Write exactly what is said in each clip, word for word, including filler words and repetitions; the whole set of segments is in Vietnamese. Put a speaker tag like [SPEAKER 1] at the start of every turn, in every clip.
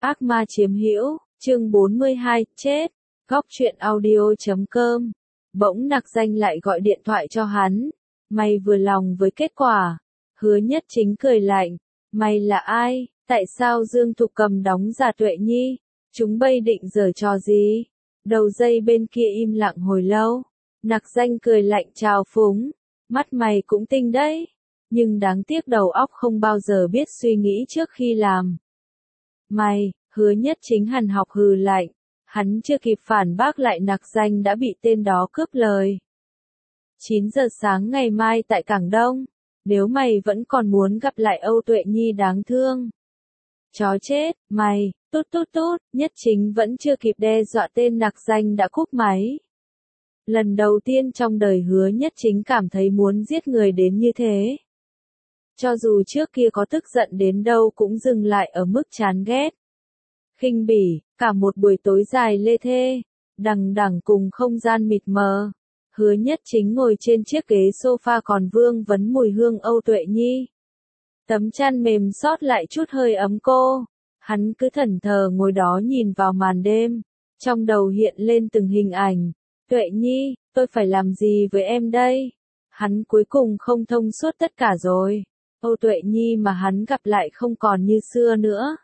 [SPEAKER 1] Ác ma chiếm hữu, chương bốn mươi hai, chết. Góc truyện audio chấm com. Bỗng Nặc Danh lại gọi điện thoại cho hắn. Mày vừa lòng với kết quả. Hứa Nhất Chính cười lạnh. Mày là ai? Tại sao Dương Thục Cầm đóng giả Tuệ Nhi? Chúng bây định giở trò gì? Đầu dây bên kia im lặng hồi lâu. Nặc Danh cười lạnh trào phúng. Mắt mày cũng tinh đấy. Nhưng đáng tiếc đầu óc không bao giờ biết suy nghĩ trước khi làm. Mày, Hứa Nhất Chính hằn học hừ lạnh. Hắn chưa kịp phản bác lại Nặc Danh đã bị tên đó cướp lời. chín giờ sáng ngày mai tại Cảng Đông. Nếu mày vẫn còn muốn gặp lại Âu Tuệ Nhi đáng thương. Chó chết, mày, tút tút tút, Nhất Chính vẫn chưa kịp đe dọa tên Nặc Danh đã cúp máy. Lần đầu tiên trong đời Hứa Nhất Chính cảm thấy muốn giết người đến như thế. Cho dù trước kia có tức giận đến đâu cũng dừng lại ở mức chán ghét. Khinh bỉ, cả một buổi tối dài lê thê, đằng đằng cùng không gian mịt mờ. Hứa Nhất Chính ngồi trên chiếc ghế sofa còn vương vấn mùi hương Âu Tuệ Nhi. Tấm chăn mềm sót lại chút hơi ấm cô. Hắn cứ thẫn thờ ngồi đó nhìn vào màn đêm. Trong đầu hiện lên từng hình ảnh. Tuệ Nhi, tôi phải làm gì với em đây? Hắn cuối cùng không thông suốt tất cả rồi. Âu Tuệ Nhi mà hắn gặp lại không còn như xưa nữa.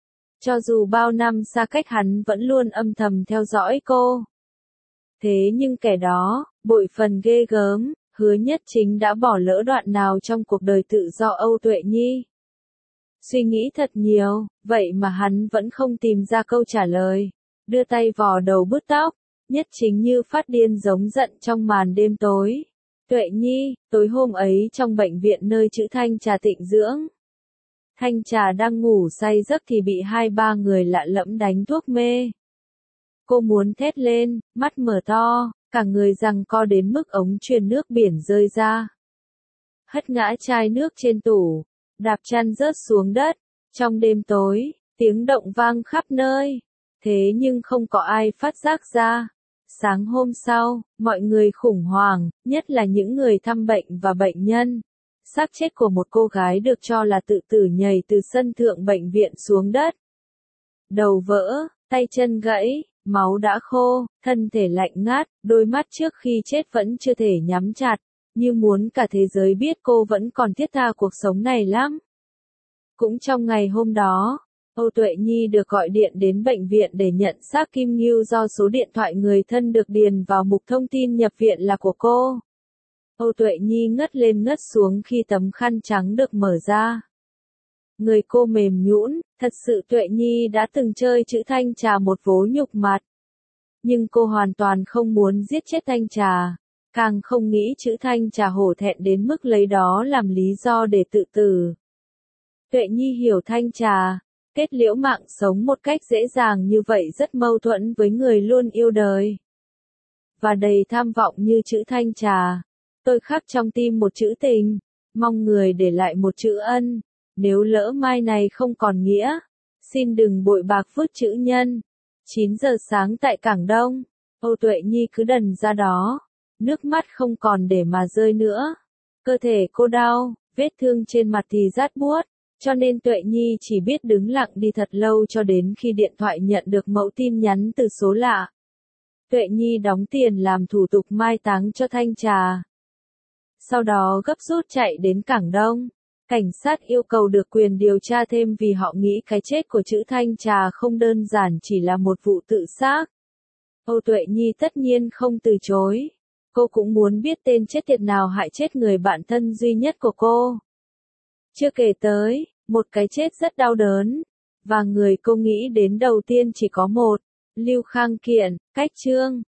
[SPEAKER 1] Cho dù bao năm xa cách hắn vẫn luôn âm thầm theo dõi cô. Thế nhưng kẻ đó, bội phần ghê gớm, Hứa Nhất Chính đã bỏ lỡ đoạn nào trong cuộc đời tự do Âu Tuệ Nhi. Suy nghĩ thật nhiều, vậy mà hắn vẫn không tìm ra câu trả lời. Đưa tay vò đầu bứt tóc, Nhất Chính như phát điên giống giận trong màn đêm tối. Tuệ Nhi, tối hôm ấy trong bệnh viện nơi chữ Thanh Trà tịnh dưỡng. Thanh Trà đang ngủ say giấc thì bị hai ba người lạ lẫm đánh thuốc mê. Cô muốn thét lên, mắt mở to, cả người giằng co đến mức ống truyền nước biển rơi ra. Hất ngã chai nước trên tủ, đạp chăn rớt xuống đất. Trong đêm tối, tiếng động vang khắp nơi. Thế nhưng không có ai phát giác ra. Sáng hôm sau, mọi người khủng hoảng, nhất là những người thăm bệnh và bệnh nhân. Xác chết của một cô gái được cho là tự tử nhảy từ sân thượng bệnh viện xuống đất. Đầu vỡ, tay chân gãy, máu đã khô, thân thể lạnh ngắt, đôi mắt trước khi chết vẫn chưa thể nhắm chặt, như muốn cả thế giới biết cô vẫn còn thiết tha cuộc sống này lắm. Cũng trong ngày hôm đó, Âu Tuệ Nhi được gọi điện đến bệnh viện để nhận xác Kim Ngưu do số điện thoại người thân được điền vào mục thông tin nhập viện là của cô. Âu Tuệ Nhi ngất lên ngất xuống khi tấm khăn trắng được mở ra. Người cô mềm nhũn, thật sự Tuệ Nhi đã từng chơi chữ Thanh Trà một vố nhục mặt. Nhưng cô hoàn toàn không muốn giết chết Thanh Trà, càng không nghĩ chữ Thanh Trà hổ thẹn đến mức lấy đó làm lý do để tự tử. Tuệ Nhi hiểu Thanh Trà, kết liễu mạng sống một cách dễ dàng như vậy rất mâu thuẫn với người luôn yêu đời. Và đầy tham vọng như chữ Thanh Trà. Tôi khắc trong tim một chữ tình, mong người để lại một chữ ân. Nếu lỡ mai này không còn nghĩa, xin đừng bội bạc vứt chữ nhân. chín giờ sáng tại Cảng Đông, Âu Tuệ Nhi cứ đần ra đó, nước mắt không còn để mà rơi nữa. Cơ thể cô đau, vết thương trên mặt thì rát buốt, cho nên Tuệ Nhi chỉ biết đứng lặng đi thật lâu cho đến khi điện thoại nhận được mẫu tin nhắn từ số lạ. Tuệ Nhi đóng tiền làm thủ tục mai táng cho Thanh Trà. Sau đó gấp rút chạy đến Cảng Đông. Cảnh sát yêu cầu được quyền điều tra thêm vì họ nghĩ cái chết của chữ Thanh Trà không đơn giản chỉ là một vụ tự sát. Âu Tuệ Nhi tất nhiên không từ chối. Cô cũng muốn biết tên chết tiệt nào hại chết người bạn thân duy nhất của cô. Chưa kể tới, một cái chết rất đau đớn. Và người cô nghĩ đến đầu tiên chỉ có một, Lưu Khang Kiện, Cách Trương.